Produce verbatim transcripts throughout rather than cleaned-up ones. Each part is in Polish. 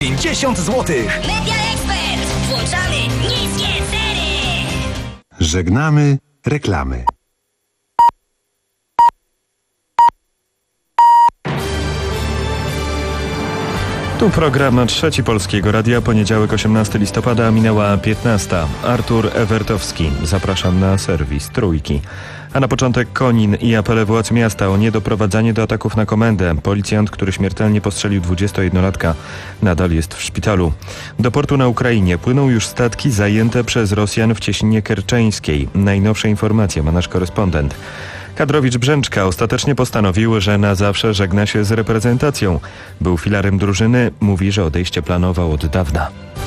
pięćdziesiąt złotych. Media Expert. Włączamy niskie ceny. Żegnamy reklamy. Tu program Trzeci Polskiego Radia, poniedziałek osiemnastego listopada, minęła piętnasta. Artur Ewertowski, zapraszam na serwis Trójki. A na początek Konin i apele władz miasta o niedoprowadzanie do ataków na komendę. Policjant, który śmiertelnie postrzelił dwudziestojednolatka, nadal jest w szpitalu. Do portu na Ukrainie płyną już statki zajęte przez Rosjan w cieśninie kerczeńskiej. Najnowsze informacje ma nasz korespondent. Kadrowicz Brzęczka ostatecznie postanowił, że na zawsze żegna się z reprezentacją. Był filarem drużyny, mówi, że odejście planował od dawna.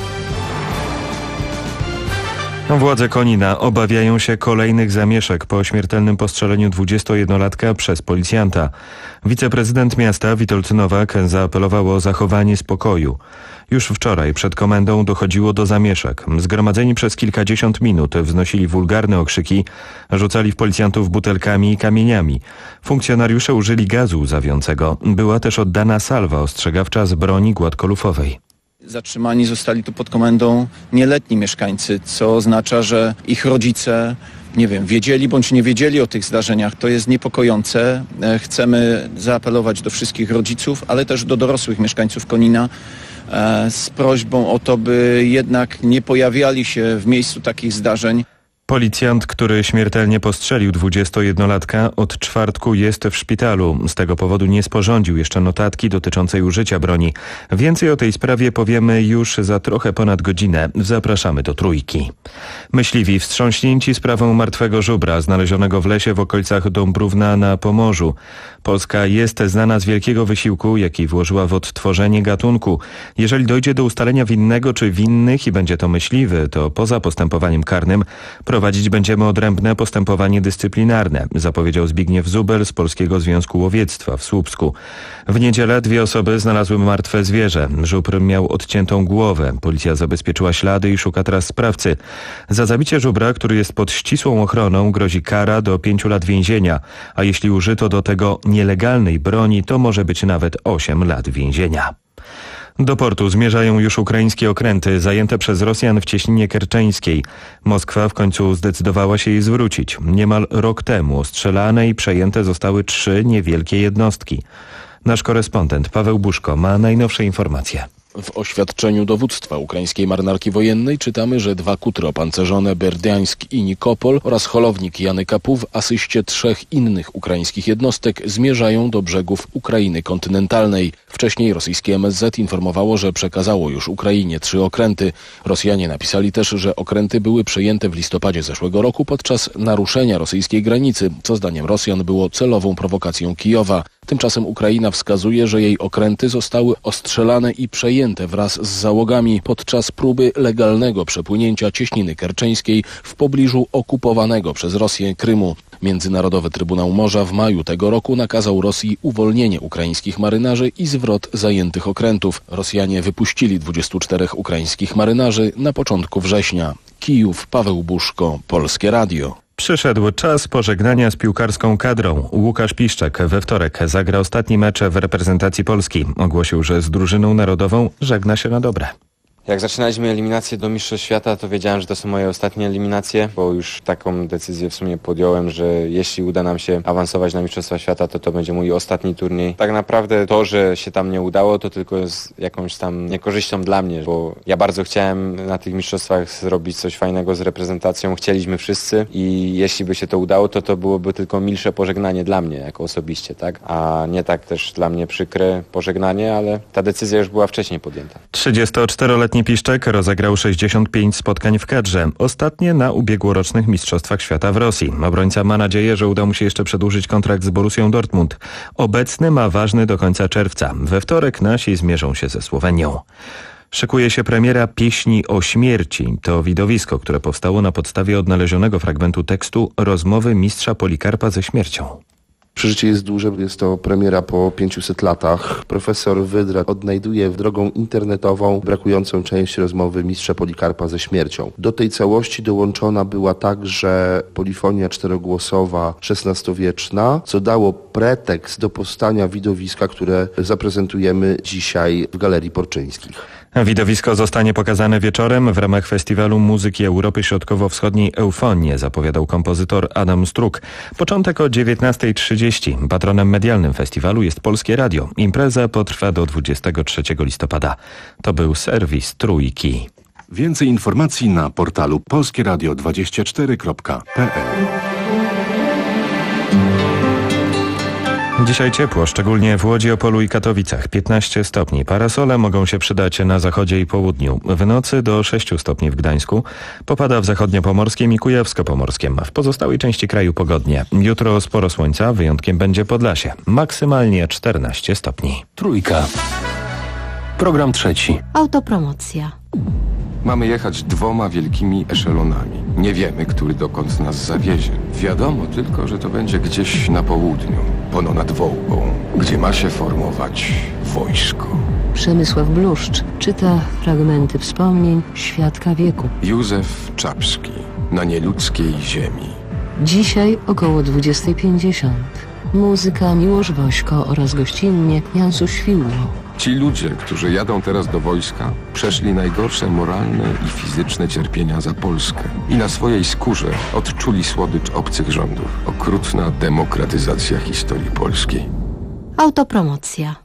Władze Konina obawiają się kolejnych zamieszek po śmiertelnym postrzeleniu dwudziestojednolatka przez policjanta. Wiceprezydent miasta Witold Nowak zaapelował o zachowanie spokoju. Już wczoraj przed komendą dochodziło do zamieszek. Zgromadzeni przez kilkadziesiąt minut wznosili wulgarne okrzyki, rzucali w policjantów butelkami i kamieniami. Funkcjonariusze użyli gazu łzawiącego. Była też oddana salwa ostrzegawcza z broni gładkolufowej. Zatrzymani zostali tu pod komendą nieletni mieszkańcy, co oznacza, że ich rodzice, nie wiem, wiedzieli bądź nie wiedzieli o tych zdarzeniach. To jest niepokojące. Chcemy zaapelować do wszystkich rodziców, ale też do dorosłych mieszkańców Konina z prośbą o to, by jednak nie pojawiali się w miejscu takich zdarzeń. Policjant, który śmiertelnie postrzelił dwudziestojednolatka, od czwartku jest w szpitalu. Z tego powodu nie sporządził jeszcze notatki dotyczącej użycia broni. Więcej o tej sprawie powiemy już za trochę ponad godzinę. Zapraszamy do Trójki. Myśliwi wstrząśnięci sprawą martwego żubra znalezionego w lesie w okolicach Dąbrówna na Pomorzu. Polska jest znana z wielkiego wysiłku, jaki włożyła w odtworzenie gatunku. Jeżeli dojdzie do ustalenia winnego czy winnych i będzie to myśliwy, to poza postępowaniem karnym prowadzić będziemy odrębne postępowanie dyscyplinarne, zapowiedział Zbigniew Zubel z Polskiego Związku Łowiectwa w Słupsku. W niedzielę dwie osoby znalazły martwe zwierzę. Żubr miał odciętą głowę. Policja zabezpieczyła ślady i szuka teraz sprawcy. Za zabicie żubra, który jest pod ścisłą ochroną, grozi kara do pięciu lat więzienia, a jeśli użyto do tego nielegalnej broni, to może być nawet osiem lat więzienia. Do portu zmierzają już ukraińskie okręty zajęte przez Rosjan w cieśninie kerczeńskiej. Moskwa w końcu zdecydowała się jej zwrócić. Niemal rok temu ostrzelane i przejęte zostały trzy niewielkie jednostki. Nasz korespondent Paweł Buszko ma najnowsze informacje. W oświadczeniu dowództwa ukraińskiej marynarki wojennej czytamy, że dwa kutry opancerzone Berdiańsk i Nikopol oraz holownik Janykapu w asyście trzech innych ukraińskich jednostek zmierzają do brzegów Ukrainy kontynentalnej. Wcześniej rosyjskie M S Z informowało, że przekazało już Ukrainie trzy okręty. Rosjanie napisali też, że okręty były przejęte w listopadzie zeszłego roku podczas naruszenia rosyjskiej granicy, co zdaniem Rosjan było celową prowokacją Kijowa. Tymczasem Ukraina wskazuje, że jej okręty zostały ostrzelane i przejęte wraz z załogami podczas próby legalnego przepłynięcia cieśniny kerczeńskiej w pobliżu okupowanego przez Rosję Krymu. Międzynarodowy Trybunał Morza w maju tego roku nakazał Rosji uwolnienie ukraińskich marynarzy i zwrot zajętych okrętów. Rosjanie wypuścili dwudziestu czterech ukraińskich marynarzy na początku września. Kijów, Paweł Buszko, Polskie Radio. Przyszedł czas pożegnania z piłkarską kadrą. Łukasz Piszczek we wtorek zagra ostatni mecz w reprezentacji Polski. Ogłosił, że z drużyną narodową żegna się na dobre. Jak zaczynaliśmy eliminację do Mistrzostw Świata, to wiedziałem, że to są moje ostatnie eliminacje, bo już taką decyzję w sumie podjąłem, że jeśli uda nam się awansować na Mistrzostwa Świata, to to będzie mój ostatni turniej. Tak naprawdę to, że się tam nie udało, to tylko jest jakąś tam niekorzyścią dla mnie, bo ja bardzo chciałem na tych mistrzostwach zrobić coś fajnego z reprezentacją, chcieliśmy wszyscy i jeśli by się to udało, to to byłoby tylko milsze pożegnanie dla mnie jako osobiście, tak? A nie tak też dla mnie przykre pożegnanie, ale ta decyzja już była wcześniej podjęta. trzydziestoczteroletni Piszczek rozegrał sześćdziesiąt pięć spotkań w kadrze, ostatnie na ubiegłorocznych Mistrzostwach Świata w Rosji. Obrońca ma nadzieję, że uda mu się jeszcze przedłużyć kontrakt z Borussią Dortmund. Obecny ma ważny do końca czerwca. We wtorek nasi zmierzą się ze Słowenią. Szykuje się premiera Pieśni o śmierci. To widowisko, które powstało na podstawie odnalezionego fragmentu tekstu rozmowy mistrza Polikarpa ze śmiercią. Przeżycie jest duże, jest to premiera po pięciuset latach. Profesor Wydra odnajduje drogą internetową brakującą część rozmowy mistrza Polikarpa ze śmiercią. Do tej całości dołączona była także polifonia czterogłosowa szesnastowieczna, co dało pretekst do powstania widowiska, które zaprezentujemy dzisiaj w Galerii Porczyńskich. Widowisko zostanie pokazane wieczorem w ramach Festiwalu Muzyki Europy Środkowo-Wschodniej Eufonie, zapowiadał kompozytor Adam Struk. Początek o dziewiętnasta trzydzieści. Patronem medialnym festiwalu jest Polskie Radio. Impreza potrwa do dwudziestego trzeciego listopada. To był serwis Trójki. Więcej informacji na portalu polskieradio dwadzieścia cztery kropka p l. Dzisiaj ciepło, szczególnie w Łodzi, Opolu i Katowicach. piętnaście stopni. Parasole mogą się przydać na zachodzie i południu. W nocy do sześciu stopni w Gdańsku. Popada w zachodniopomorskim i kujawsko-pomorskim. W pozostałej części kraju pogodnie. Jutro sporo słońca, wyjątkiem będzie Podlasie. Maksymalnie czternaście stopni. Trójka. Program trzeci. Autopromocja. Mamy jechać dwoma wielkimi eszelonami. Nie wiemy, który dokąd nas zawiezie. Wiadomo tylko, że to będzie gdzieś na południu, pono nad Wołgą, gdzie ma się formować wojsko. Przemysław Bluszcz czyta fragmenty wspomnień świadka wieku. Józef Czapski na nieludzkiej ziemi. Dzisiaj około dwudziesta pięćdziesiąt. Muzyka Miłosz Wośko oraz gościnnie Jansu Świłło. Ci ludzie, którzy jadą teraz do wojska, przeszli najgorsze moralne i fizyczne cierpienia za Polskę i na swojej skórze odczuli słodycz obcych rządów. Okrutna demokratyzacja historii polskiej. Autopromocja.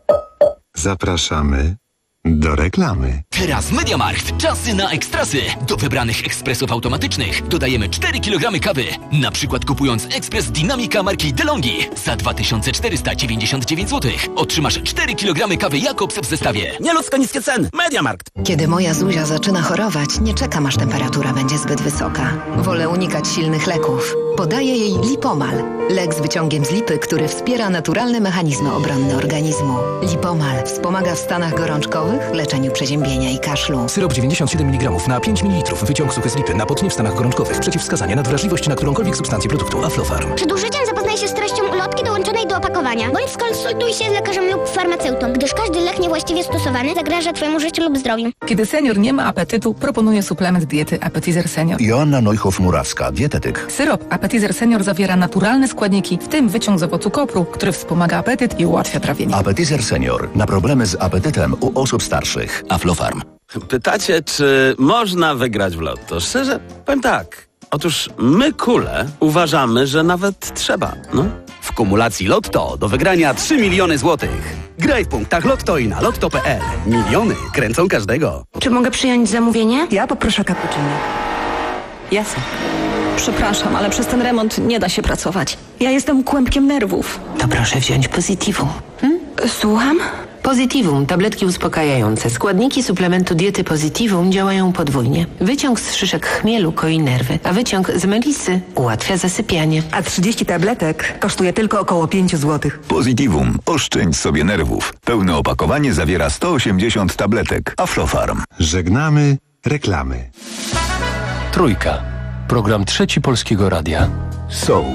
Zapraszamy do reklamy. Teraz MediaMarkt. Czasy na ekstrasy. Do wybranych ekspresów automatycznych dodajemy cztery kilogramy kawy. Na przykład kupując ekspres Dynamika marki DeLonghi za dwa tysiące czterysta dziewięćdziesiąt dziewięć złotych otrzymasz cztery kilogramy kawy Jakobs w zestawie. Nieludzko niskie ceny. MediaMarkt. Kiedy moja Zuzia zaczyna chorować, nie czekam, aż temperatura będzie zbyt wysoka. Wolę unikać silnych leków. Podaję jej Lipomal. Lek z wyciągiem z lipy, który wspiera naturalne mechanizmy obronne organizmu. Lipomal wspomaga w stanach gorączkowych, leczeniu przeziębienia i kaszlu. Syrop dziewięćdziesiąt siedem miligramów na pięć mililitrów. Wyciąg suchy z lipy. Napotnie w stanach gorączkowych. Przeciwwskazania na wrażliwość na którąkolwiek substancję produktu. Aflofarm. Przed użyciem zapoznaj się z treścią ulotki dołączonej do opakowania, bądź skonsultuj się z lekarzem lub farmaceutą, gdyż każdy lek niewłaściwie stosowany zagraża Twojemu życiu lub zdrowiu. Kiedy senior nie ma apetytu, proponuję suplement diety Appetizer Senior. Joanna Neuhoff-Murawska, dietetyk. Syrop Appetizer Senior zawiera naturalne składniki, w tym wyciąg z owocu kopru, który wspomaga apetyt i ułatwia trawienie. Appetizer Senior. Na problemy z apetytem u osób starszych. Aflofarm. Pytacie, czy można wygrać w lotto? Szczerze, powiem tak. Otóż my, kule, uważamy, że nawet trzeba, no. W kumulacji Lotto do wygrania trzy miliony złotych. Graj w punktach Lotto i na lotto kropka p l. Miliony kręcą każdego. Czy mogę przyjąć zamówienie? Ja poproszę cappuccino. Jasne. Przepraszam, ale przez ten remont nie da się pracować. Ja jestem kłębkiem nerwów. To proszę wziąć Positivum. Hmm? Słucham? Positivum, tabletki uspokajające. Składniki suplementu diety Positivum działają podwójnie. Wyciąg z szyszek chmielu koi nerwy, a wyciąg z melisy ułatwia zasypianie. A trzydzieści tabletek kosztuje tylko około pięć złotych. Positivum. Oszczędź sobie nerwów. Pełne opakowanie zawiera sto osiemdziesiąt tabletek. Aflofarm. Żegnamy reklamy. Trójka. Program trzeci Polskiego Radia. Soul.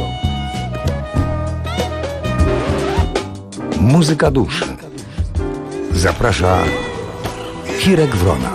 Muzyka duszy. Zaprasza Hirek Wrona.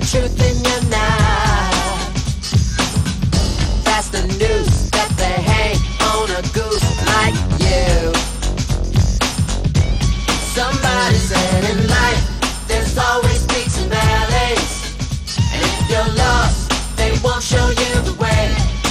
truth in your night. That's the noose that they hang on a goose like you. Somebody said in life there's always peaks and valleys, and if you're lost, they won't show you the way.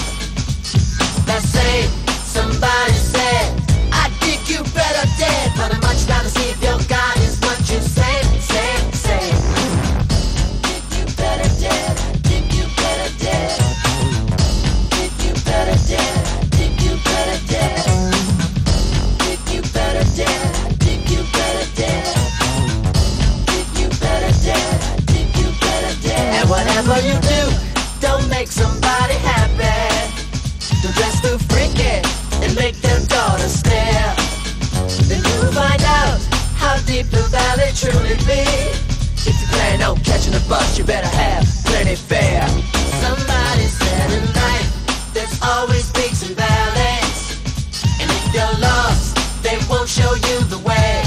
That same somebody said, I think you better dead, but I'm much rather see if your God is what you say, say, say. Think you better dead, I think you better dead. Think you better dead, I think you better dead. Think you better dead, I think you better dead. Think you better dead, I think you better dead. And whatever you do, don't make somebody happy. Don't dress too freaky and make their daughter stare. Then you'll find out how deep the valley truly be. If you plan on catching a bus, you better have plenty fare. Somebody said in life there's always peaks and valleys, and if you're lost, they won't show you the way.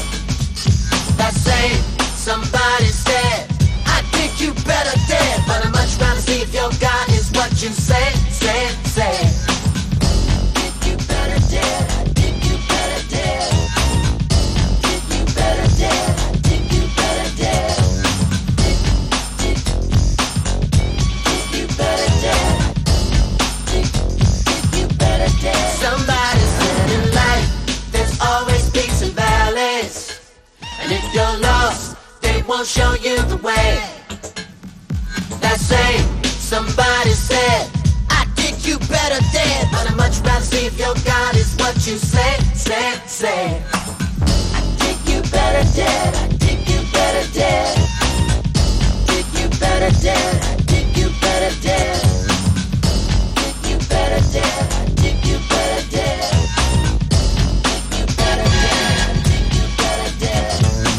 That same somebody said, I think you better dead, but I'm much rather see if your God is what you say, say, say. Think you better dead, I think you better dead. Think you better dead, I think you better dead. Think, think, think you better dead. Think, think you better dead. Somebody said in life there's always peaks and valleys, and if you're lost, they won't show you the way. That same somebody said, I think you better dead, but I'd much rather see if your God is what you say, say, say. I think you better dead, I think you better dead. Think you better dead, I think you better dead. Think you better dead, I think you better dead. Think you better dead, I think you better dead.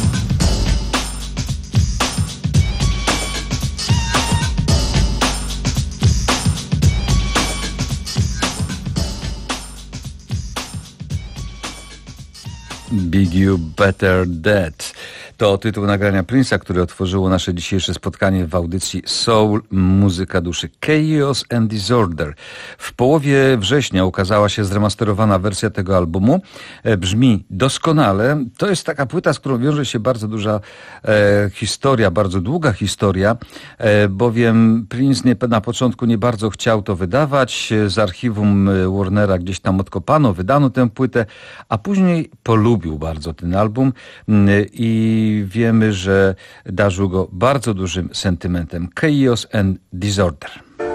Big You Better Dead. To tytuł nagrania Prince'a, które otworzyło nasze dzisiejsze spotkanie w audycji Soul Muzyka Duszy. Chaos and Disorder. W połowie września ukazała się zremasterowana wersja tego albumu. Brzmi doskonale. To jest taka płyta, z którą wiąże się bardzo duża e, historia, bardzo długa historia, e, bowiem Prince nie, na początku nie bardzo chciał to wydawać. Z archiwum Warnera gdzieś tam odkopano, wydano tę płytę, a później polubił bardzo ten album i wiemy, że darzył go bardzo dużym sentymentem. Chaos and Disorder.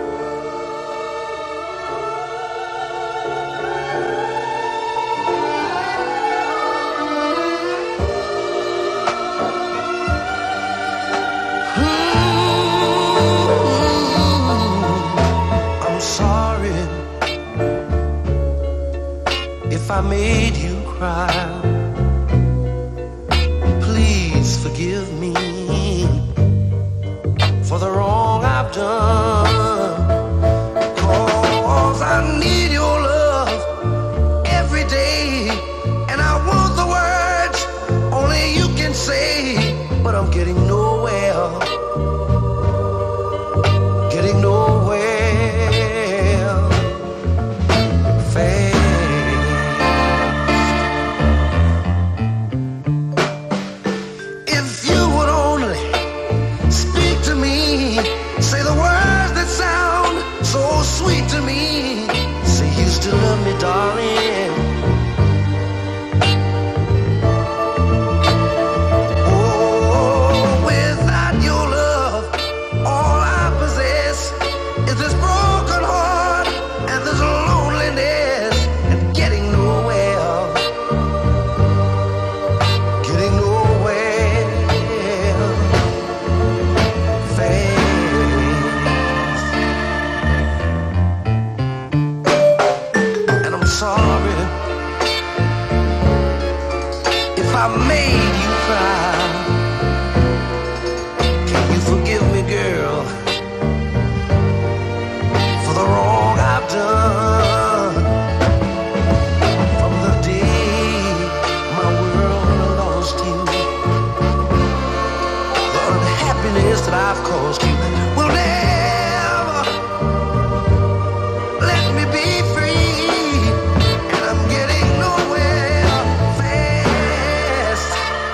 I'm sorry if I made you cry. Forgive me for the wrong I've done, 'cause I need your love every day, and I want the words only you can say, but I'm getting nowhere, getting nowhere fast. Say the words that sound so sweet to me. Say you still love me, darling. Oh, when that I've caused you will never let me be free, and I'm getting nowhere fast.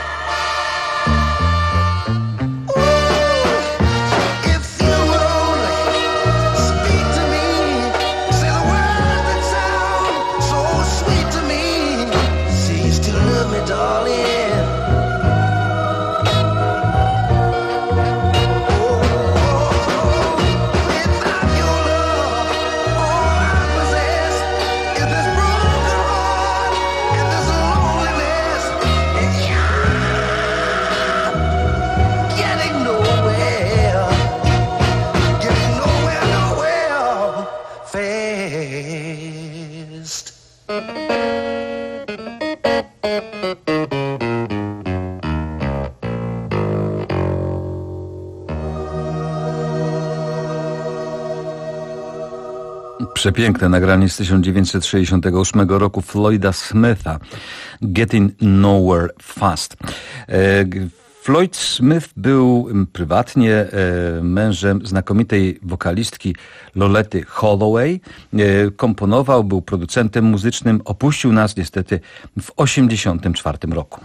Ooh, if you would only speak to me, say the words that sound so sweet to me. Say you still love me, darling. Przepiękne nagranie z tysiąc dziewięćset sześćdziesiątego ósmego roku Floyda Smitha, Getting Nowhere Fast. Floyd Smith był prywatnie mężem znakomitej wokalistki Lolety Holloway. Komponował, był producentem muzycznym. Opuścił nas niestety w osiemdziesiątym czwartym roku.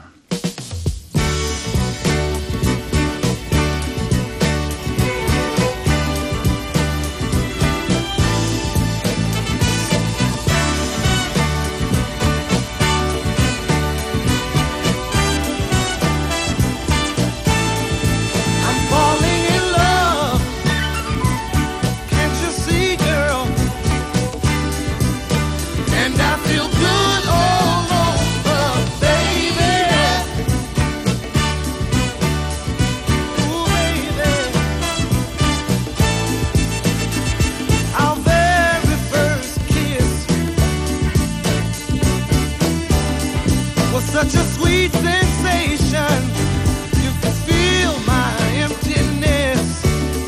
Such a sweet sensation, you can feel my emptiness.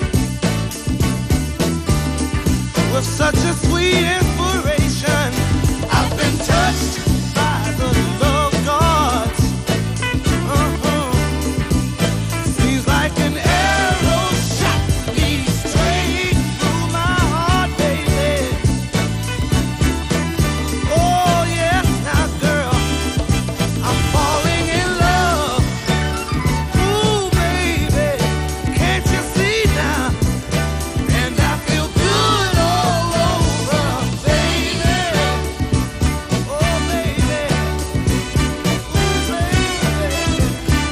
With such a sweet inspiration, I've been touched by the love gods. Uh-huh. Seems like an arrow shot me straight through my heart, baby. Oh yes, now girl, I'm falling in love. Ooh, baby, can't you see now? And I feel good all over, baby. Oh, baby. Ooh, baby.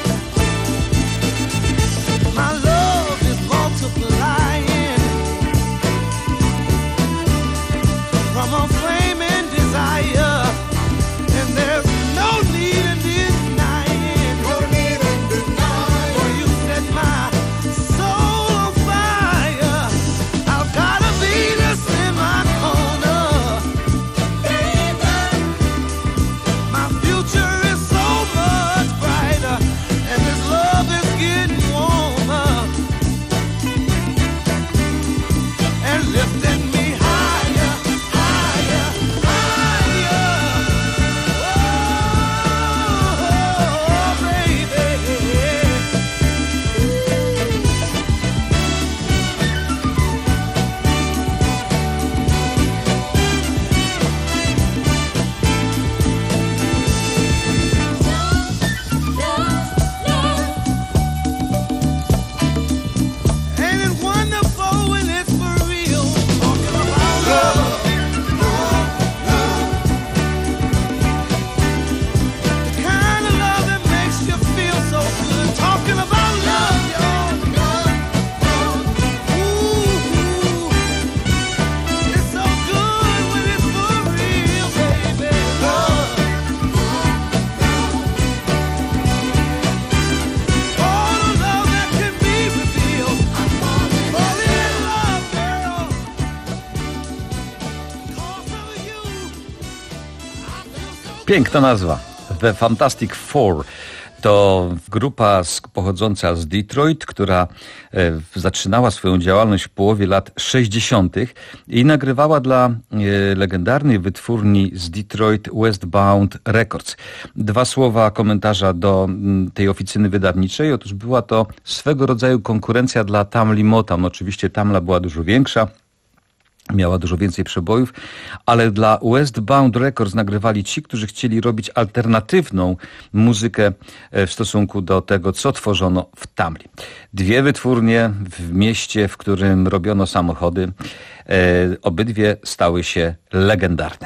My love is multiplying from a flaming desire, and there's no need in denying. No need in denying. For you set my soul on fire. I've got a Venus in my corner, baby. My future is so much brighter, and this love is getting warmer and lifting me higher, higher, higher. Oh, baby. Ain't it wonderful when it's for real? Talking about love, love, love. The kind of love that makes you feel so good. Talking about love, y'all. Love, love. Ooh, it's so good when it's for real, baby. Love, all the love that can be revealed. I'm falling in love, girl. Because of you, I feel so Piękna nazwa. The Fantastic Four. To grupa z, pochodząca z Detroit, która e, zaczynała swoją działalność w połowie lat sześćdziesiątych i nagrywała dla e, legendarnej wytwórni z Detroit Westbound Records. Dwa słowa komentarza do m, tej oficyny wydawniczej. Otóż była to swego rodzaju konkurencja dla Tamli Motown. Oczywiście Tamla była dużo większa. Miała dużo więcej przebojów, ale dla Westbound Records nagrywali ci, którzy chcieli robić alternatywną muzykę w stosunku do tego, co tworzono w Tamli. Dwie wytwórnie w mieście, w którym robiono samochody, e, obydwie stały się legendarne.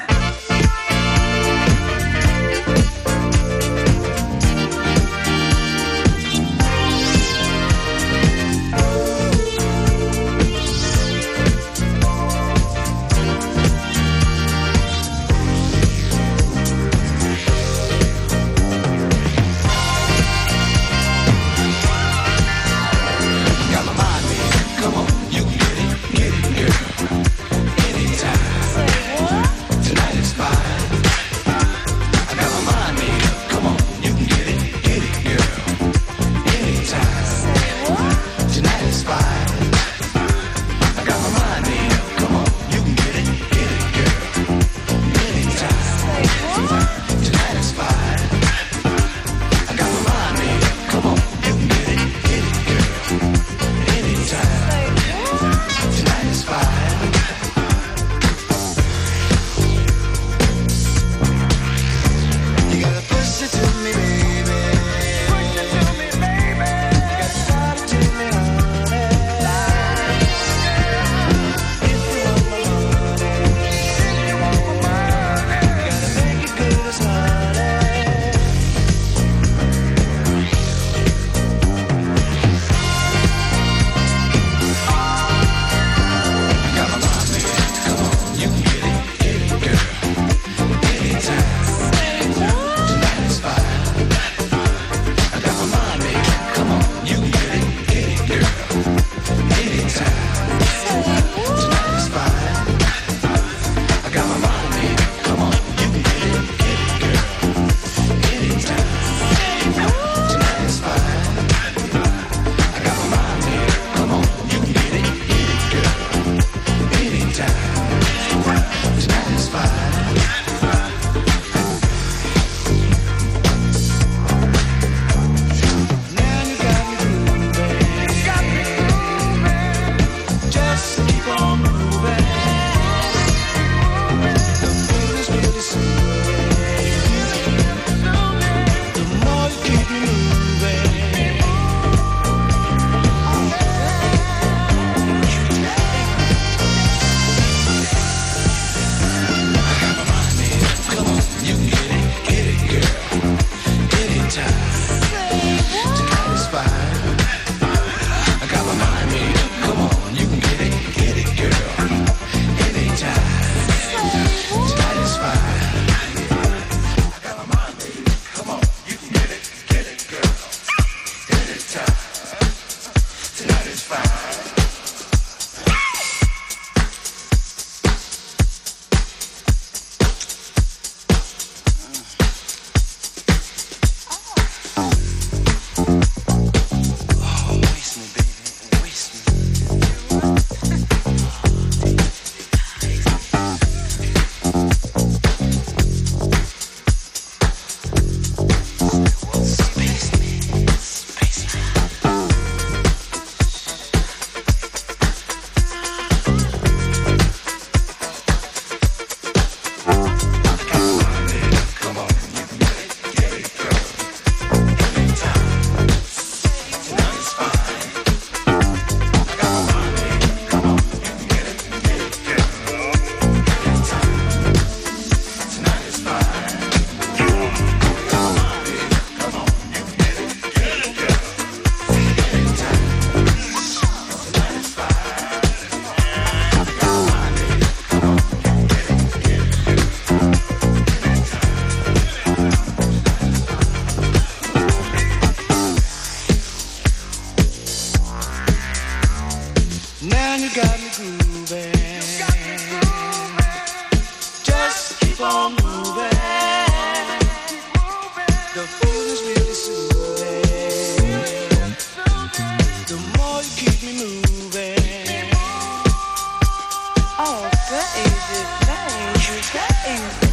The food is really sweet. the more you keep me moving. Oh, baby, baby, baby.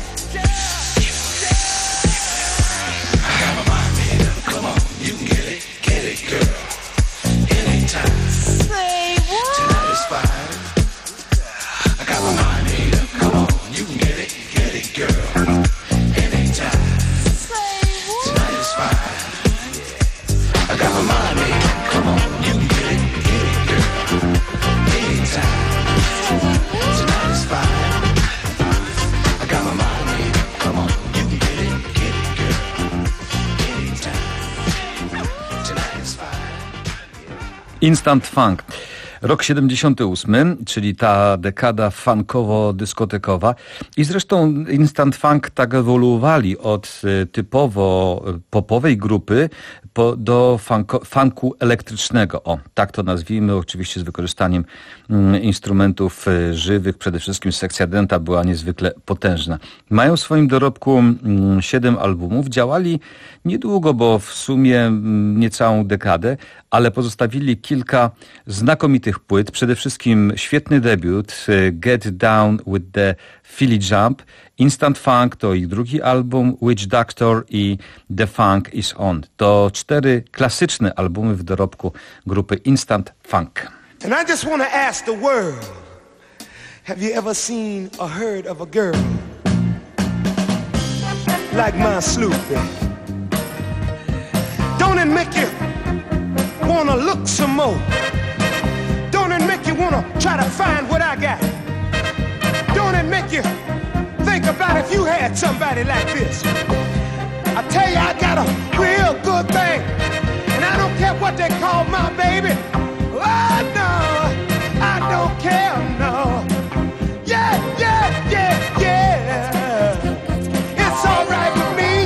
I got my mind made up. Come on, you can get it, get it, girl. Anytime. Say what? Tonight is fine. I got my mind made up. Come on, you can get it, get it, girl. Anytime. Say what? Tonight is fine. I got my mind made up. Come on, you can get it, get it, girl. Anytime. Tonight is fine. I got my mind made up. Come on, you can get it, get it, girl. Anytime. Tonight is fine. Instant Funk. Rok siedemdziesiąty ósmy, czyli ta dekada funkowo-dyskotekowa. I zresztą Instant Funk tak ewoluowali od typowo popowej grupy po, do funko, funku elektrycznego. O, tak to nazwijmy, oczywiście z wykorzystaniem mm, instrumentów y, żywych. Przede wszystkim sekcja dęta była niezwykle potężna. Mają w swoim dorobku mm, siedem albumów. Działali niedługo, bo w sumie mm, niecałą dekadę, ale pozostawili kilka znakomitych płyt. Przede wszystkim świetny debiut Get Down with the Philly Jump. Instant Funk to ich drugi album, Witch Doctor i The Funk is On. To cztery klasyczne albumy w dorobku grupy Instant Funk. And I just want to ask the world, have you ever seen or heard of a girl like my Sloopy? Don't it make you wanna look some more? Don't it make you wanna try to find what I got? Don't it make you think about if you had somebody like this? I tell you, I got a real good thing, and I don't care what they call my baby. Oh no, I don't care, no. Yeah, yeah, yeah, yeah. It's alright with me.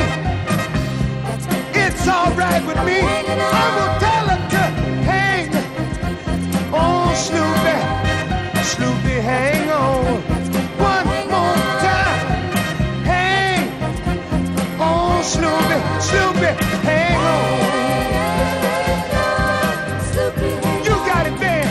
It's alright with me. I'm gonna tell her to hang on, Snoopy. Snoopy, hang on. One more time. Hang on, Snoopy. Snoopy, hang on. You got it, man.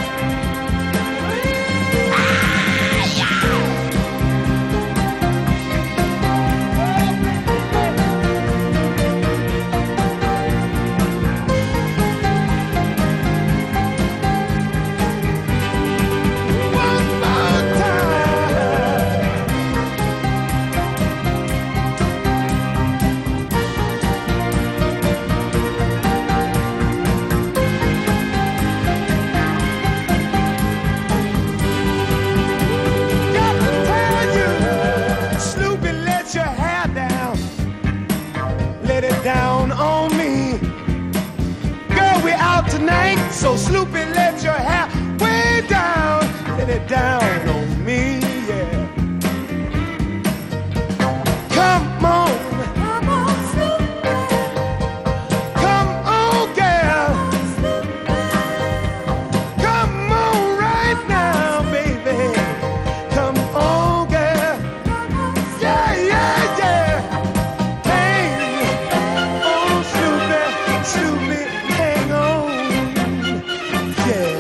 Down on me. Girl, we're out tonight, so Sloopy, let your hair way down. Let it down on me, yeah. Come on. Come on, Sloopy. Come on, girl. Come on right now, baby. Come on, girl. Yeah, yeah, yeah. Sloopy, hang on, yeah.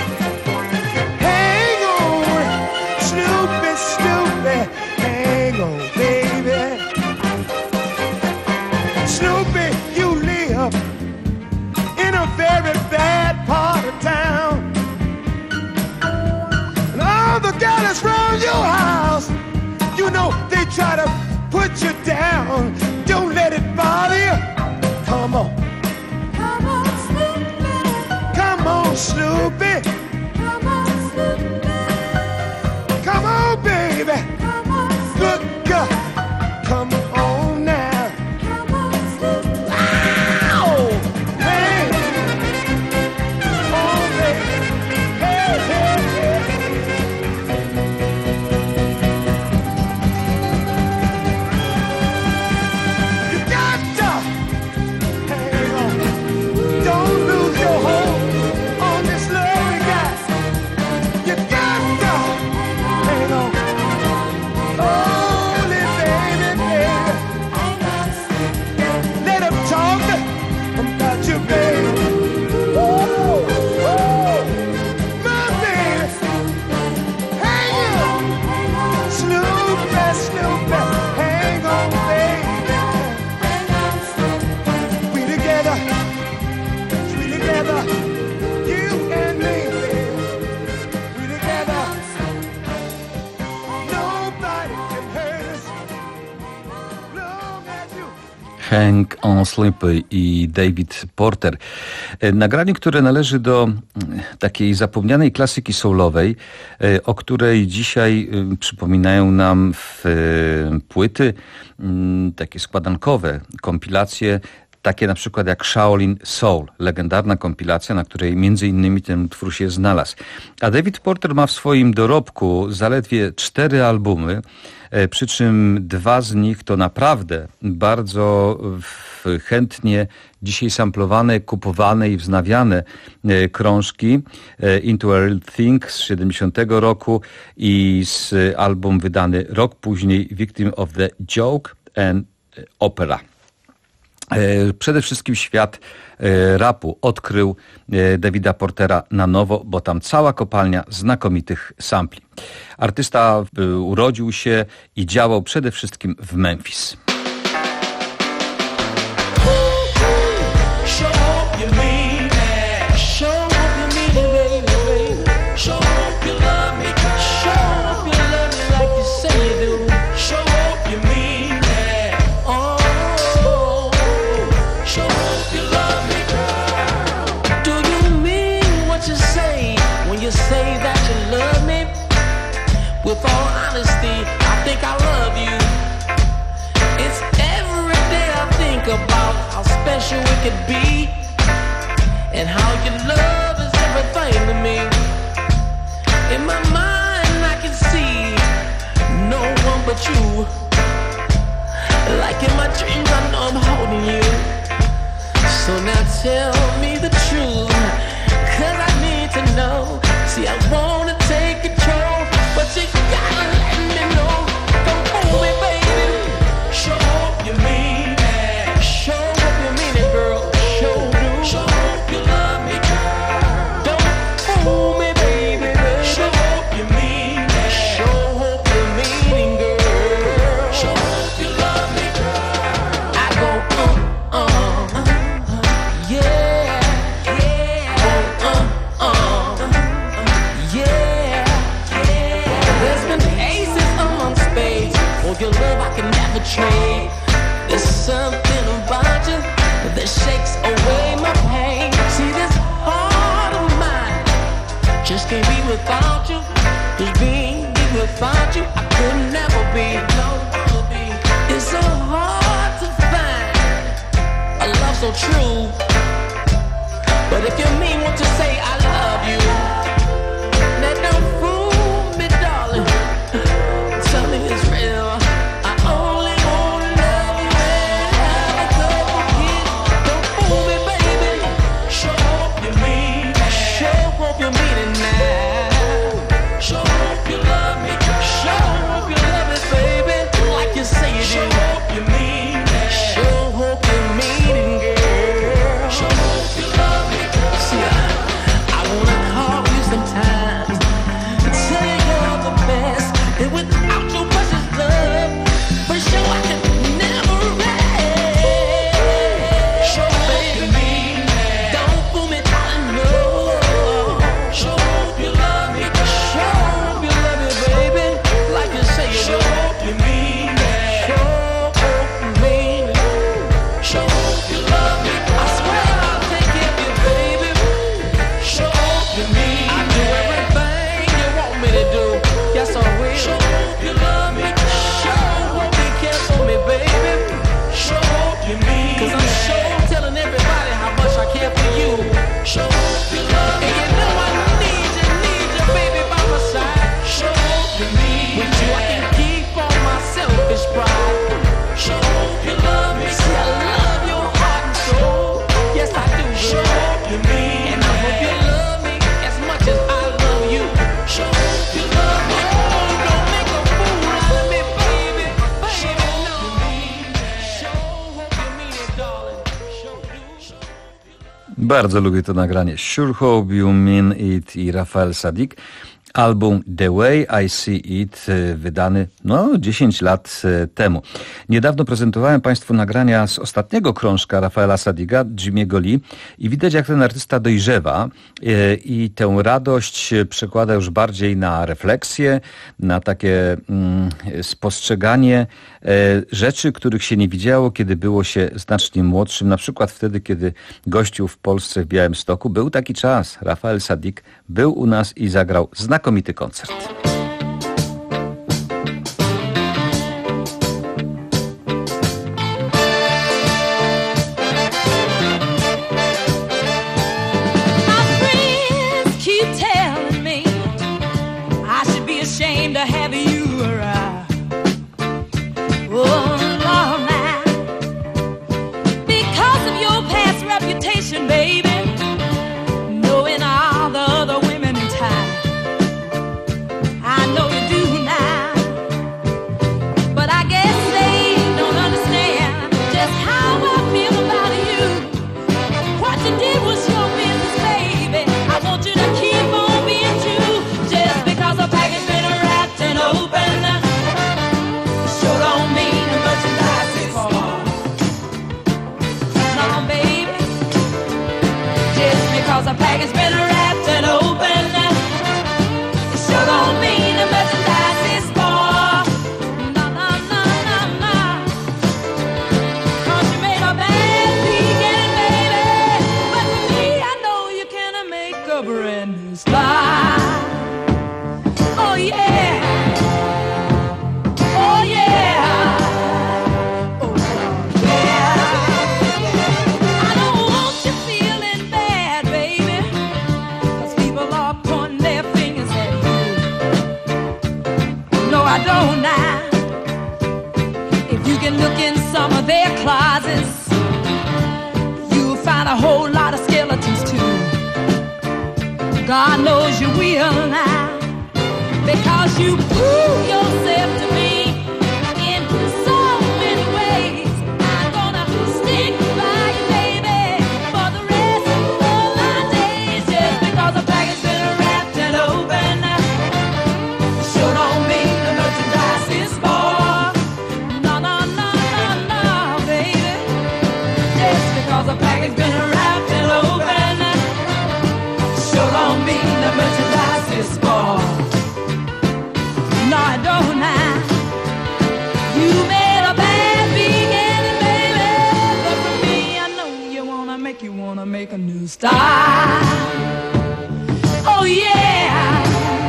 Hang on, Sloopy, Sloopy, hang on, baby. Sloopy, you live in a very bad part of town, and all the girls around your house, you know they try to put you down. Don't let it bother you. Come on. Come on, Sloopy. Come on, Sloopy. Come on, Sloopy. Come on, baby. Come on, Sloopy. Good girl. Come on now. Come on, Sloopy. Wow! Hey! Oh, baby. Hey, hey, hey. You got to hang on. Don't lose your hold on this love we got. Hang on Sleepy i David Porter. Nagranie, które należy do takiej zapomnianej klasyki soulowej, o której dzisiaj przypominają nam w płyty takie składankowe, kompilacje, takie na przykład jak Shaolin Soul, legendarna kompilacja, na której między innymi ten utwór się znalazł. A David Porter ma w swoim dorobku zaledwie cztery albumy, przy czym dwa z nich to naprawdę bardzo chętnie dzisiaj samplowane, kupowane i wznawiane krążki. Into a Real Thing z siedemdziesiątego roku i z album wydany rok później Victim of the Joke and Opera. Przede wszystkim świat rapu odkrył Davida Portera na nowo, bo tam cała kopalnia znakomitych sampli. Artysta urodził się i działał przede wszystkim w Memphis. With all honesty, I think I love you. It's every day I think about how special it could be, and how your love is everything to me. In my mind I can see no one but you. Like in my dreams I know I'm holding you. So now tell me the truth, 'cause I need to know. See, I wanna take control, but you gotta let me know. Don't fool me, baby. Show up you mean it. Show up you mean it, girl. Show do. Show up you love me, girl. Don't fool me, baby. Show up you mean it. Show up you mean it, girl. Show up you love me, girl. I go uh uh, yeah, yeah. Go uh uh, yeah. There's been aces among spades. For your love I can never trade. There's something about you that shakes away my pain. See this heart of mine just can't be without you. Just being without you I could never be. It's so hard to find a love so true. But if you mean what you say, I love you. Now don't fool me, darling. Tell me it's real. I only wanna love you and have a couple kids. Don't fool me, baby. Show up you mean it. Show up you mean it now. Show up you love me. Show up you love me, baby. Like you say you do. Show up you mean it. Show up you mean it, girl. Show up you love me. See, I, I wanna call you sometimes and tell you you're the best. And without your precious love, for sure I can never rest. Show up you mean it. Don't fool me, darling, no. Show up you love me. Show up you love me, baby. Like you say you do. Show up you mean it. Show up you mean it. Show up you love me. I swear I'll take care of you, baby. Show up you mean it. I do everything you want me to do. Yes, I will. Show up you love me. Show up you care for me, baby. Show up you mean it. 'Cause I'm sure telling everybody how much I care for you. Show up you love me. And you know I need you, need you, baby, by my side. Show up you mean it. With you I can keep all my selfish pride. Show up you love me. See, I love your heart and soul. Yes, I do, girl. Show up you mean it. And I hope you love me as much as I love you. Show up you love me. Oh, don't make a fool out of me, baby. Baby, no. Show up you mean it, darling. Show do. Bardzo lubię to nagranie. Sure Hope You Mean It i Rafael Sadik. album The Way I See It, wydany no dziesięć lat temu. Niedawno prezentowałem Państwu nagrania z ostatniego krążka Rafaela Sadiga, Jimmy'ego Lee, i widać, jak ten artysta dojrzewa i tę radość przekłada już bardziej na refleksję, na takie mm, spostrzeganie rzeczy, których się nie widziało, kiedy było się znacznie młodszym. Na przykład wtedy, kiedy gościł w Polsce w Białymstoku. Był taki czas. Rafael Sadik był u nas i zagrał znakomity koncert. God knows you will now, because you prove yourself to me in so many ways. I'm gonna stick by you, baby, for the rest of my days. Just because the package been wrapped and open, sure don't mean the merchandise is spoiled. No, no, no, no, no, baby. Just because the package been wrapped and open, sure don't mean the merchandise is spoiled. No, I don't now. You made a bad beginning, baby, but for me, I know you wanna make, you wanna make a new start. Oh yeah,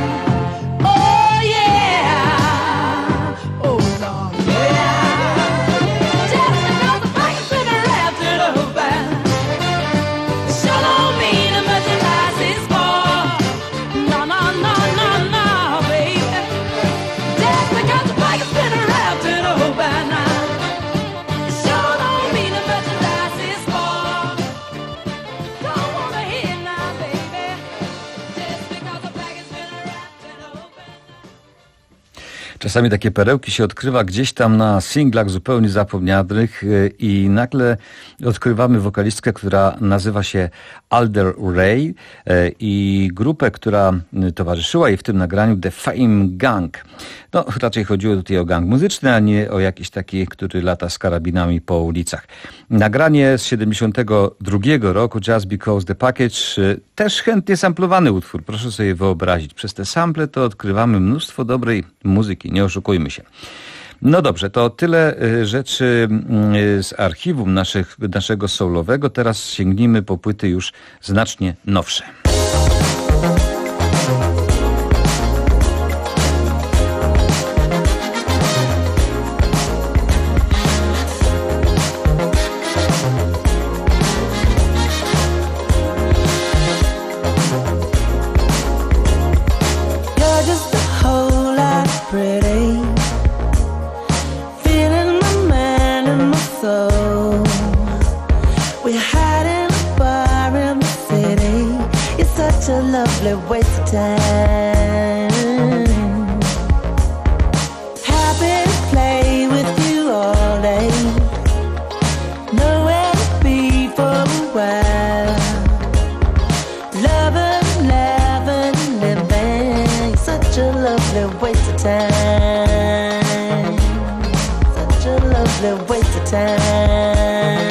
oh yeah, oh Lord, yeah. Just because the package been wrapped and open, sure don't mean the merchandise is spoiled. No, no, no, no, no, baby. Just because the package been wrapped and open, sure don't mean the merchandise is spoiled. Don't wanna hear it now, baby. Just because the package been wrapped and open. Czasami takie perełki się odkrywa gdzieś tam na singlach zupełnie zapomnianych i nagle odkrywamy wokalistkę, która nazywa się Alder Ray i grupę, która towarzyszyła jej w tym nagraniu, The Fame Gang. No, raczej chodziło tutaj o gang muzyczny, a nie o jakiś taki, który lata z karabinami po ulicach. Nagranie z siedemdziesiątego drugiego roku, Just Because the Package, też chętnie samplowany utwór, proszę sobie wyobrazić. Przez te sample to odkrywamy mnóstwo dobrej muzyki, nie oszukujmy się. No dobrze, to tyle rzeczy z archiwum naszych, naszego soulowego. Teraz sięgnijmy po płyty już znacznie nowsze. Lovely waste of time. Happy to play with you all day. Nowhere to be for a while. Loving, laughing, living. lovely waste of time. Such a lovely waste of time.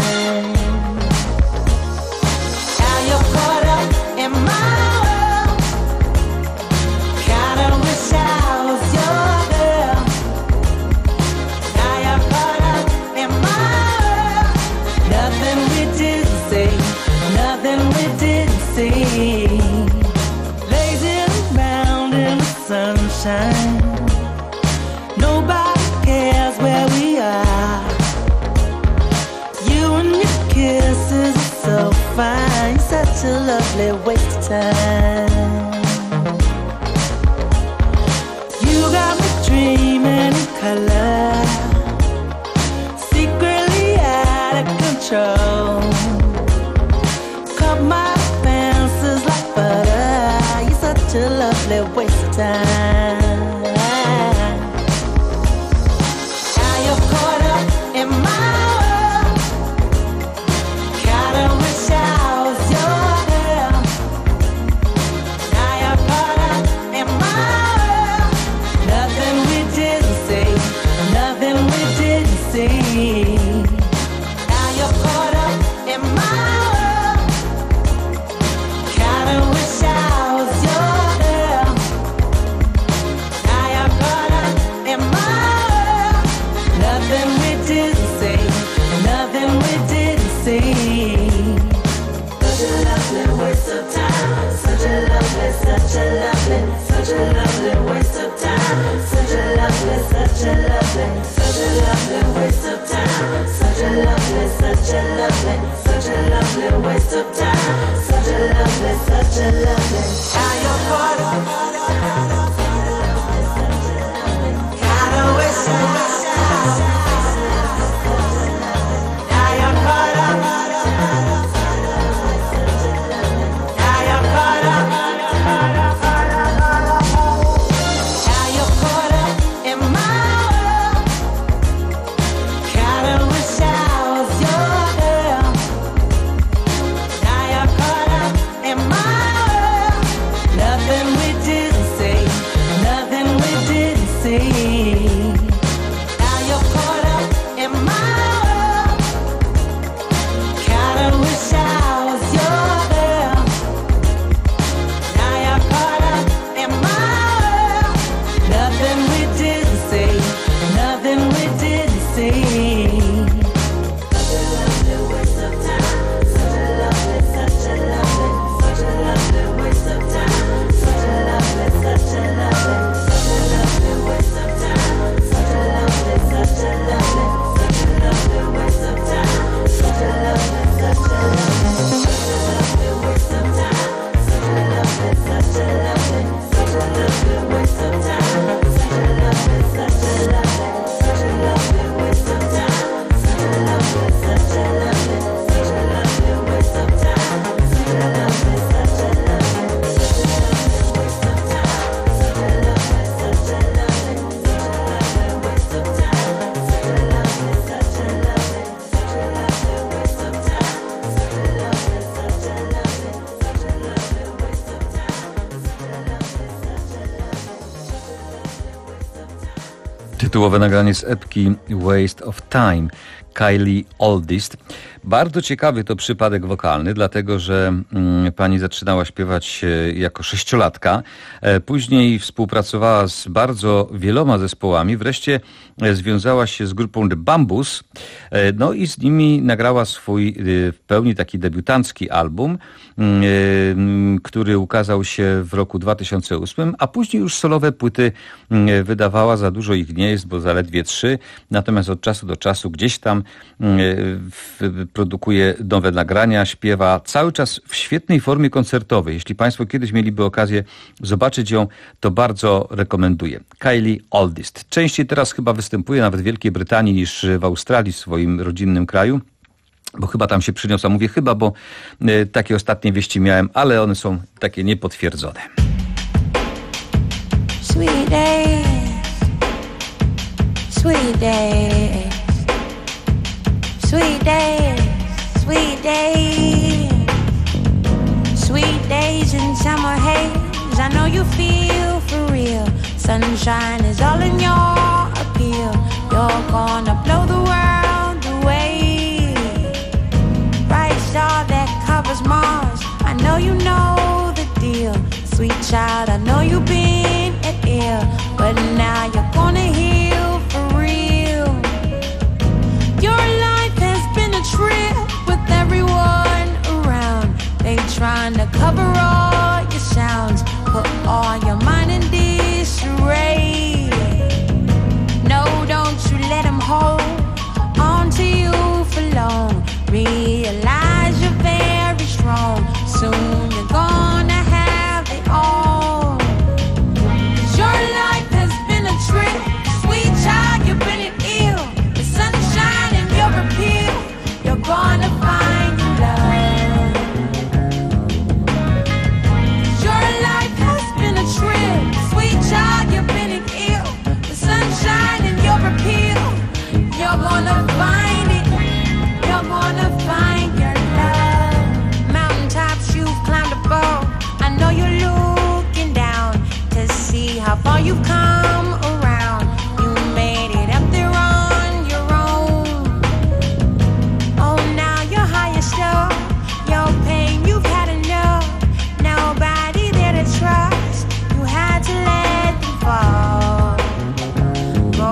Now you're caught up in my world. Kinda wish I was your girl. Now you're caught up in my world. Nothing we didn't say, nothing we didn't see. Lazy around in the sunshine. Nobody cares where we are. You and your kisses are so fine. Such a lovely waste of time. You got me dreaming in color, secretly out of control. Cut my fences like butter. You're such a lovely waste of time. Now you're caught up in my world. Kinda wish I was your girl. Now you're caught up in my world. Nothing we didn't say, nothing we didn't see. Now you're caught up in my world. Kinda wish I was your girl. Now you're caught up in my world. Nothing we didn't say, nothing we didn't see. Such a lovely waste of time. Such a lovely, such a lovely, such a lovely waste of time. Such a lovely, such a lovely, such a lovely waste of time. Such a lovely, such a lovely, such a lovely waste of time. Such a lovely, such a lovely. Now you're caught up. Kinda wish I was. Now you're caught up. Now you're caught up. Now you're caught up in my world. Kinda wish I was your girl. Now you're caught up in my world. Nothing we didn't say, nothing we didn't see. Now you're caught up in my world. Kinda wish I was your girl. Now you're caught up in my world. Nothing we didn't say, nothing we didn't see. Such a lovely waste of time. Such a lovely, such a lovely, such a lovely waste of time. Such a lovely, such a lovely, such a lovely waste of time. Such a lovely, such a lovely, such a lovely waste of time. Such a lovely, such a lovely, such a lovely waste of time. Such a lovely, such a lovely, such a lovely waste of time. Such a lovely, such a lovely, such a lovely waste of time. Such a lovely, such a lovely, such a lovely waste of time. Such a lovely, such a lovely, such a lovely waste of time. Such a lovely, such a lovely, such a lovely waste of time. Such a lovely, such a lovely, such a lovely waste of time. Such a lovely, such a lovely, such a lovely waste of time. Tytułowe nagranie z epki Waste of Time, Kylie Oldest. Bardzo ciekawy to przypadek wokalny, dlatego że mm, pani zaczynała śpiewać e, jako sześciolatka, e, później współpracowała z bardzo wieloma zespołami, wreszcie e, związała się z grupą The Bambus, e, no i z nimi nagrała swój e, w pełni taki debiutancki album, e, który ukazał się w roku dwa tysiące ósmym, a później już solowe płyty e, wydawała, za dużo ich nie jest, bo zaledwie trzy, natomiast od czasu do czasu gdzieś tam e, w, produkuje nowe nagrania, śpiewa cały czas w świetnej formie koncertowej. Jeśli Państwo kiedyś mieliby okazję zobaczyć ją, to bardzo rekomenduję. Kylie Oldest. Częściej teraz chyba występuje nawet w Wielkiej Brytanii niż w Australii, w swoim rodzinnym kraju, bo chyba tam się przyniosła. Mówię chyba, bo y, takie ostatnie wieści miałem, ale one są takie niepotwierdzone. Sweet days, sweet days, sweet days, sweet days, sweet days in summer haze. I know you feel for real. sunshine is all in your appeal. You're gonna blow the world away. Bright star that covers Mars, I know you know the deal. Sweet child, I know you've been at ill, but now you're gonna heal for real. Your life has been a trip with everyone around. They trying to cover all your sounds, put all your mind in disarray. No, don't you let them hold on to you for long. Realize you're very strong. Soon you're gonna have it all. 'Cause your life has been a trip. Sweet child, you've been an ill. The sunshine in your appeal. You're gonna find your love. 'Cause your life has been a trip. Sweet child, you've been an ill. The sunshine in your appeal. You're gonna find it. You're gonna find your love. Mountaintops you've climbed above. I know you're looking down to see how far you've come around. You made it up there on your own. Oh, now you're highest up. Your pain, you've had enough. Nobody there to trust. You had to let them fall. Go.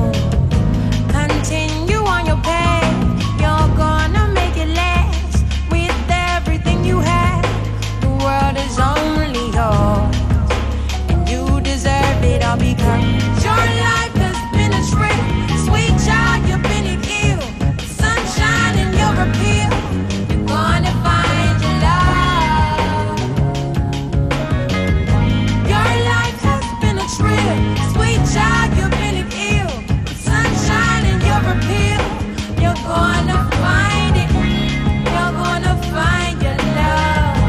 Continue on your path. You're gonna make it last with everything you have. The world is only yours, and you deserve it all because your life has been a trip. Sweet child, you've been an ill. Sunshine in your appeal. You're gonna find your love. Your life has been a trip. Sweet child, you've been an ill. Sunshine in your appeal. You're gonna find it. You're gonna find your love.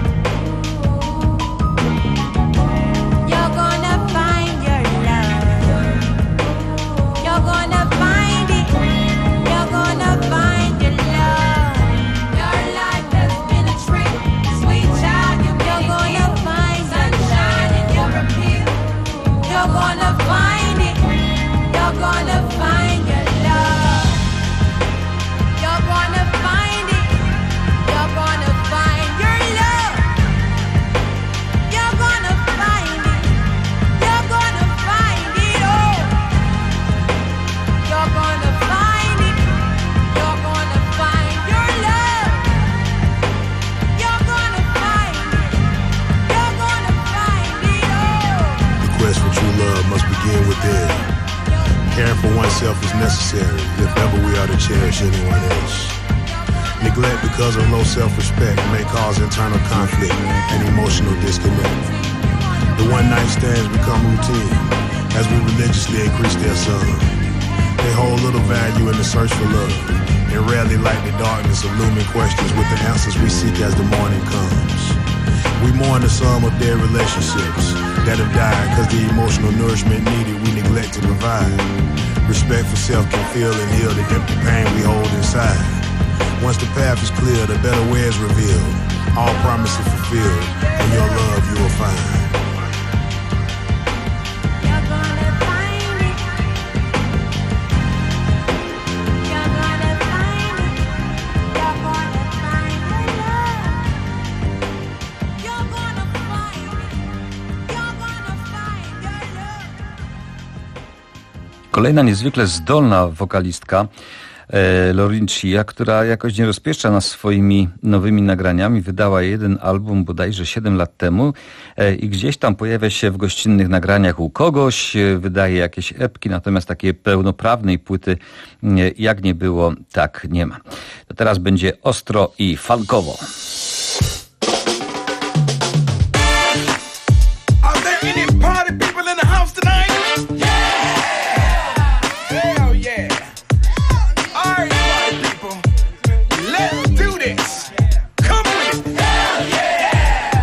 You're gonna find your love. You're gonna find it. You're gonna find your love. Your life has been a trip. Sweet child, you're gonna find sunshine in your appeal. You're gonna find it. You're gonna find your love. You're gonna find it. You're gonna find your love. You're gonna find it. You're gonna find it all. You're gonna find it. You're gonna find your love. You're gonna find it. You're gonna find it all. The quest for true love must begin within. Caring for oneself is necessary if ever we are to cherish anyone else. Neglect because of low self-respect may cause internal conflict and emotional disconnect. The one-night stands become routine as we religiously increase their sum. They hold little value in the search for love and rarely light the darkness of looming questions with the answers we seek as the morning comes. We mourn the sum of dead relationships that have died because the emotional nourishment needed we neglect to provide. Respect for self can feel and heal the empty pain we hold inside. Once the path is clear, the better way is revealed. All promises fulfilled, and your love you will find. You're gonna find it. You're gonna find it. You're gonna find your love. You're gonna find it. You're gonna find your love. Kolejna niezwykle zdolna wokalistka e, Lauryn Chia, która jakoś nie rozpieszcza nas swoimi nowymi nagraniami. Wydała jeden album bodajże siedem lat temu e, i gdzieś tam pojawia się w gościnnych nagraniach u kogoś, e, wydaje jakieś epki, natomiast takiej pełnoprawnej płyty e, jak nie było, tak nie ma. To teraz będzie ostro i funkowo. Are there any party people in the house tonight? Hell yeah! All right, party people, let's do this. Come with it. Hell yeah!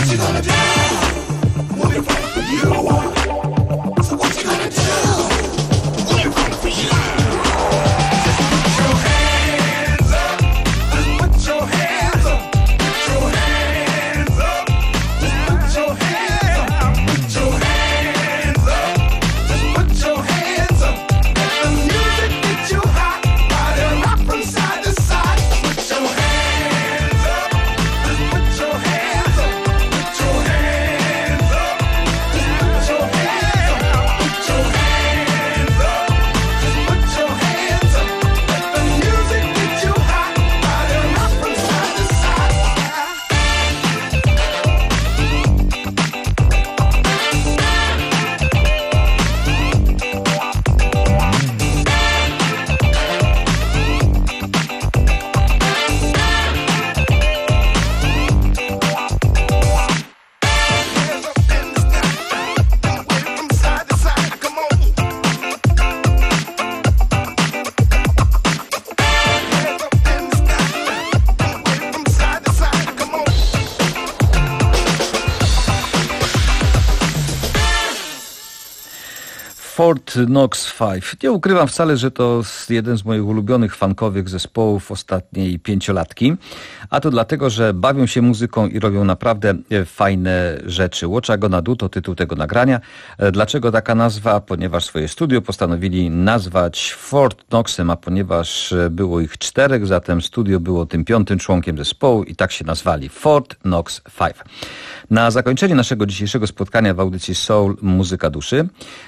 Fort Knox Five. Nie ukrywam wcale, że to jeden z moich ulubionych funkowych zespołów ostatniej pięciolatki. A to dlatego, że bawią się muzyką i robią naprawdę fajne rzeczy. Watch I Gonna Do to tytuł tego nagrania. Dlaczego taka nazwa? Ponieważ swoje studio postanowili nazwać Fort Knoxem, a ponieważ było ich czterech, zatem studio było tym piątym członkiem zespołu i tak się nazwali. Fort Knox Five. Na zakończenie naszego dzisiejszego spotkania w audycji Soul Muzyka Duszy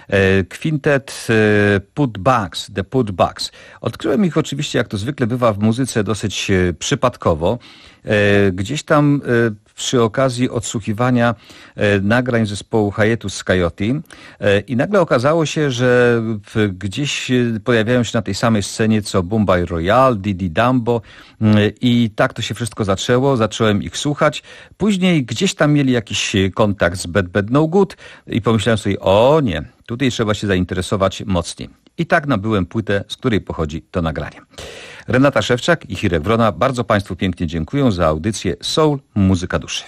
kwintet Putbacks, The Putbacks. Odkryłem ich oczywiście, jak to zwykle bywa w muzyce, dosyć przypadkowo. Gdzieś tam przy okazji odsłuchiwania nagrań zespołu Hiatus Coyote i nagle okazało się, że gdzieś pojawiają się na tej samej scenie co Bombay Royale, Didi Dambo i tak to się wszystko zaczęło. Zacząłem ich słuchać. Później gdzieś tam mieli jakiś kontakt z Bad Bad No Good i pomyślałem sobie, o nie, tutaj trzeba się zainteresować mocniej. I tak nabyłem płytę, z której pochodzi to nagranie. Renata Szewczak i Hirek Wrona bardzo Państwu pięknie dziękuję za audycję Soul Muzyka Duszy.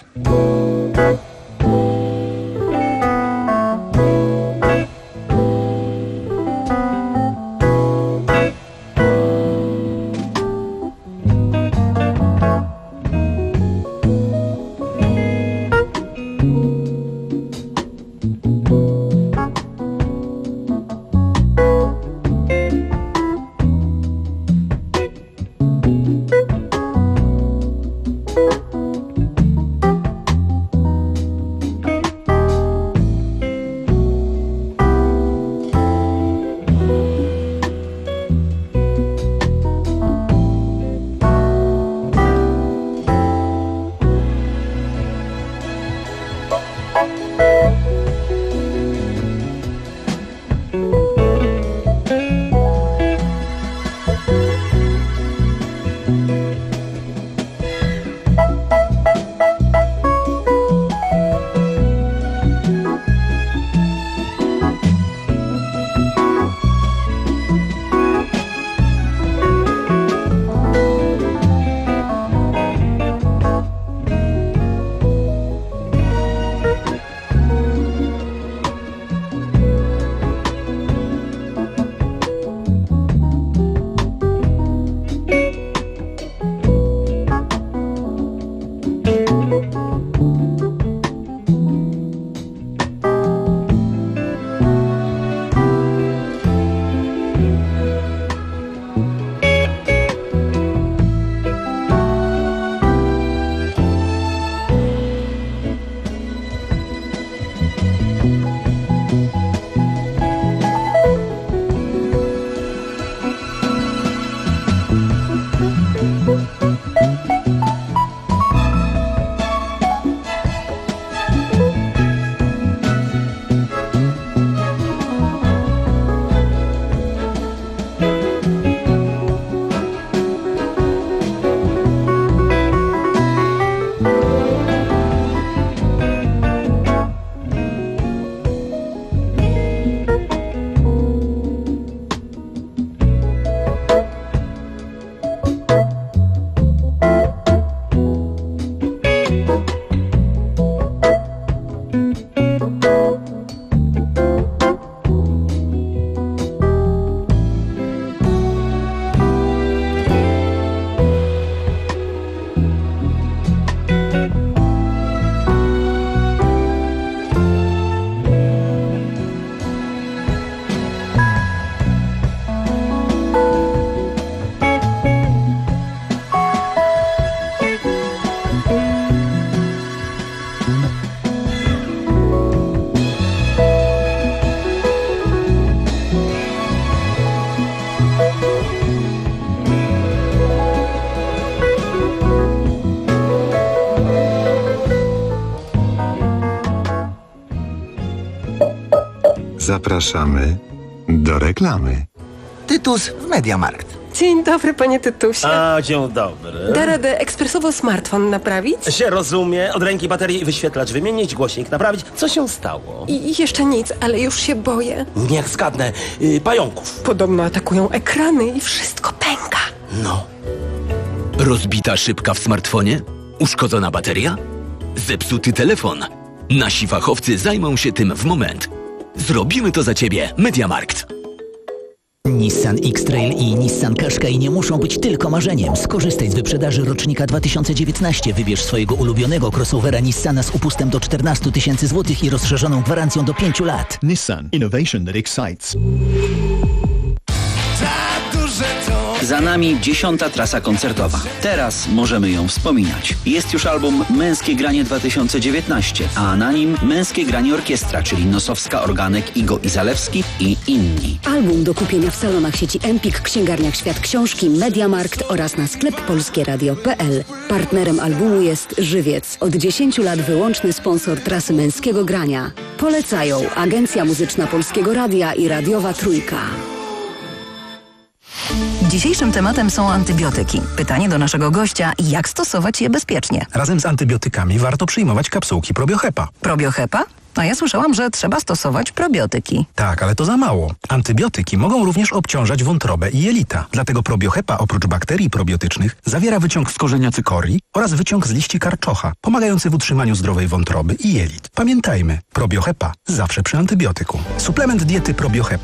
Zapraszamy do reklamy. Tytus w Mediamarkt. Dzień dobry, panie Tytusie. A, dzień dobry. Da radę ekspresowo smartfon naprawić? Się rozumie, od ręki baterii wyświetlacz wymienić, głośnik naprawić. Co się stało? I i jeszcze nic, ale już się boję. Niech zgadnę, yy, pająków. Podobno atakują ekrany i wszystko pęka. No. Rozbita szybka w smartfonie? Uszkodzona bateria? Zepsuty telefon? Nasi fachowcy zajmą się tym w moment. Zrobimy to za ciebie, Mediamarkt. Nissan X-Trail i Nissan Qashqai nie muszą być tylko marzeniem. Skorzystaj z wyprzedaży rocznika dwa tysiące dziewiętnaście. Wybierz swojego ulubionego crossovera Nissana z upustem do czternaście tysięcy złotych i rozszerzoną gwarancją do pięciu lat. Nissan. Innovation that excites. Za nami dziesiąta trasa koncertowa. Teraz możemy ją wspominać. Jest już album Męskie Granie dwa tysiące dziewiętnaście, a na nim Męskie Granie Orkiestra, czyli Nosowska, Organek, Igo i Zalewski i inni. Album do kupienia w salonach sieci Empik, księgarniach Świat Książki, Mediamarkt oraz na sklep polskieradio kropka p l. Partnerem albumu jest Żywiec. Od dziesięciu lat wyłączny sponsor trasy Męskiego Grania. Polecają Agencja Muzyczna Polskiego Radia i Radiowa Trójka. Dzisiejszym tematem są antybiotyki. Pytanie do naszego gościa, jak stosować je bezpiecznie? Razem z antybiotykami warto przyjmować kapsułki probiohepa. Probiohepa? A ja słyszałam, że trzeba stosować probiotyki. Tak, ale to za mało. Antybiotyki mogą również obciążać wątrobę i jelita. Dlatego probiohepa oprócz bakterii probiotycznych zawiera wyciąg z korzenia cykorii oraz wyciąg z liści karczocha, pomagający w utrzymaniu zdrowej wątroby i jelit. Pamiętajmy, probiohepa zawsze przy antybiotyku. Suplement diety probiohepa